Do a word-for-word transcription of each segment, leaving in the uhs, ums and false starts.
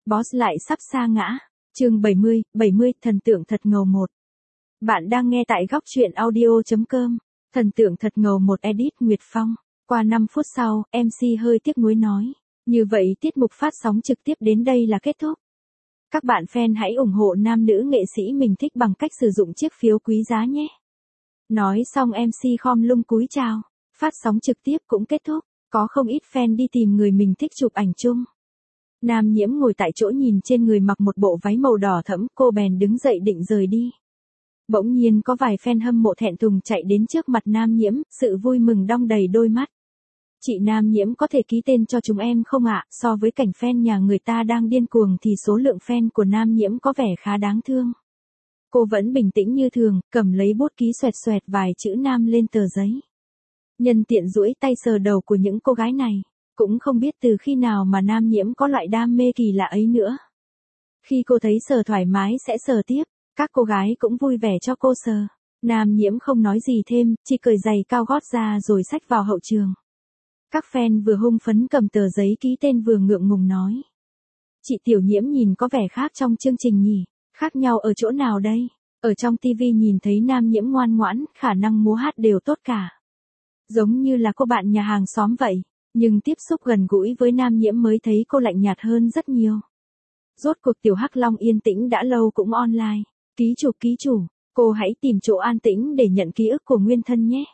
Boss lại sắp sa ngã. Chương bảy mươi, bảy mươi, thần tượng thật ngầu một. Bạn đang nghe tại góc truyện audio chấm com. Thần tượng thật ngầu một edit Nguyệt Phong. Qua năm phút sau, em xê hơi tiếc nuối nói. Như vậy tiết mục phát sóng trực tiếp đến đây là kết thúc. Các bạn fan hãy ủng hộ nam nữ nghệ sĩ mình thích bằng cách sử dụng chiếc phiếu quý giá nhé. Nói xong em xê khom lưng cúi chào. Phát sóng trực tiếp cũng kết thúc. Có không ít fan đi tìm người mình thích chụp ảnh chung. Nam Nhiễm ngồi tại chỗ nhìn trên người mặc một bộ váy màu đỏ thẫm, cô bèn đứng dậy định rời đi. Bỗng nhiên có vài fan hâm mộ thẹn thùng chạy đến trước mặt Nam Nhiễm, sự vui mừng đong đầy đôi mắt. Chị Nam Nhiễm có thể ký tên cho chúng em không ạ? So với cảnh fan nhà người ta đang điên cuồng thì số lượng fan của Nam Nhiễm có vẻ khá đáng thương. Cô vẫn bình tĩnh như thường, cầm lấy bút ký xoẹt xoẹt vài chữ Nam lên tờ giấy. Nhân tiện duỗi tay sờ đầu của những cô gái này. Cũng không biết từ khi nào mà Nam Nhiễm có loại đam mê kỳ lạ ấy nữa. Khi cô thấy sờ thoải mái sẽ sờ tiếp, các cô gái cũng vui vẻ cho cô sờ. Nam Nhiễm không nói gì thêm, chỉ cởi giày cao gót ra rồi xách vào hậu trường. Các fan vừa hung phấn cầm tờ giấy ký tên vừa ngượng ngùng nói. Chị Tiểu Nhiễm nhìn có vẻ khác trong chương trình nhỉ, khác nhau ở chỗ nào đây? Ở trong ti vi nhìn thấy Nam Nhiễm ngoan ngoãn, khả năng múa hát đều tốt cả. Giống như là cô bạn nhà hàng xóm vậy. Nhưng tiếp xúc gần gũi với Nam Nhiễm mới thấy cô lạnh nhạt hơn rất nhiều. Rốt cuộc Tiểu Hắc Long yên tĩnh đã lâu cũng online. Ký chủ ký chủ, cô hãy tìm chỗ an tĩnh để nhận ký ức của nguyên thân nhé.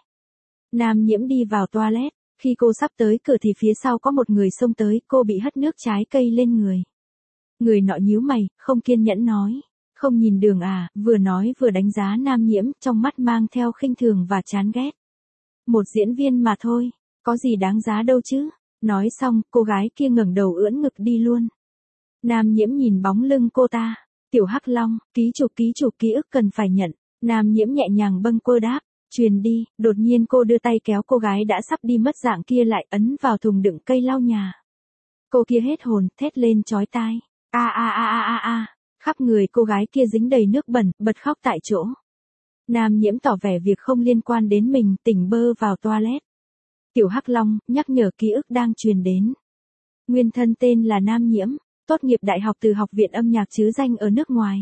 Nam Nhiễm đi vào toilet. Khi cô sắp tới cửa thì phía sau có một người xông tới, cô bị hất nước trái cây lên người. Người nọ nhíu mày, không kiên nhẫn nói. Không nhìn đường à, vừa nói vừa đánh giá Nam Nhiễm, trong mắt mang theo khinh thường và chán ghét. Một diễn viên mà thôi. Có gì đáng giá đâu chứ. Nói xong, cô gái kia ngẩng đầu ưỡn ngực đi luôn. Nam Nhiễm nhìn bóng lưng cô ta. Tiểu Hắc Long, ký chủ ký chủ ký ức cần phải nhận. Nam Nhiễm nhẹ nhàng bâng quơ đáp. Truyền đi, đột nhiên cô đưa tay kéo cô gái đã sắp đi mất dạng kia lại ấn vào thùng đựng cây lau nhà. Cô kia hết hồn, thét lên chói tai. A a a a a a. Khắp người cô gái kia dính đầy nước bẩn, bật khóc tại chỗ. Nam Nhiễm tỏ vẻ việc không liên quan đến mình, tỉnh bơ vào toilet. Tiểu Hắc Long, nhắc nhở ký ức đang truyền đến. Nguyên thân tên là Nam Nhiễm, tốt nghiệp đại học từ học viện âm nhạc chứ danh ở nước ngoài.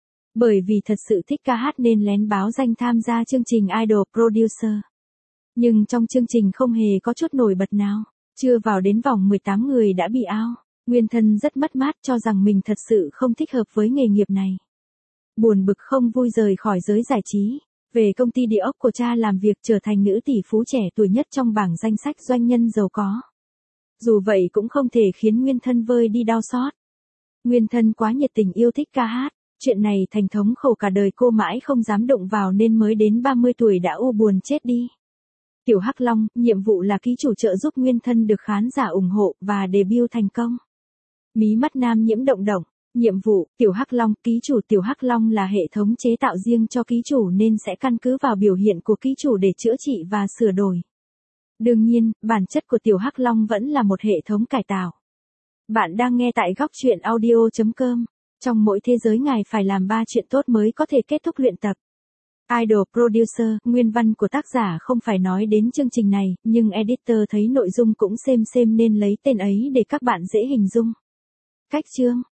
Bởi vì thật sự thích ca hát nên lén báo danh tham gia chương trình Idol Producer. Nhưng trong chương trình không hề có chút nổi bật nào, chưa vào đến vòng mười tám người đã bị out. Nguyên thân rất mất mát cho rằng mình thật sự không thích hợp với nghề nghiệp này. Buồn bực không vui rời khỏi giới giải trí. Về công ty địa ốc của cha làm việc trở thành nữ tỷ phú trẻ tuổi nhất trong bảng danh sách doanh nhân giàu có. Dù vậy cũng không thể khiến nguyên thân vơi đi đau xót. Nguyên thân quá nhiệt tình yêu thích ca hát, chuyện này thành thống khổ cả đời cô mãi không dám động vào nên mới đến ba mươi tuổi đã u buồn chết đi. Tiểu Hắc Long, nhiệm vụ là ký chủ trợ giúp nguyên thân được khán giả ủng hộ và debut thành công. Mí mắt Nam Nhiễm động động. Nhiệm vụ, Tiểu Hắc Long, ký chủ Tiểu Hắc Long là hệ thống chế tạo riêng cho ký chủ nên sẽ căn cứ vào biểu hiện của ký chủ để chữa trị và sửa đổi. Đương nhiên, bản chất của Tiểu Hắc Long vẫn là một hệ thống cải tạo. Bạn đang nghe tại góc truyện audio chấm com. Trong mỗi thế giới ngài phải làm ba chuyện tốt mới có thể kết thúc luyện tập. Idol Producer, nguyên văn của tác giả không phải nói đến chương trình này, nhưng editor thấy nội dung cũng xem xem nên lấy tên ấy để các bạn dễ hình dung. Cách chương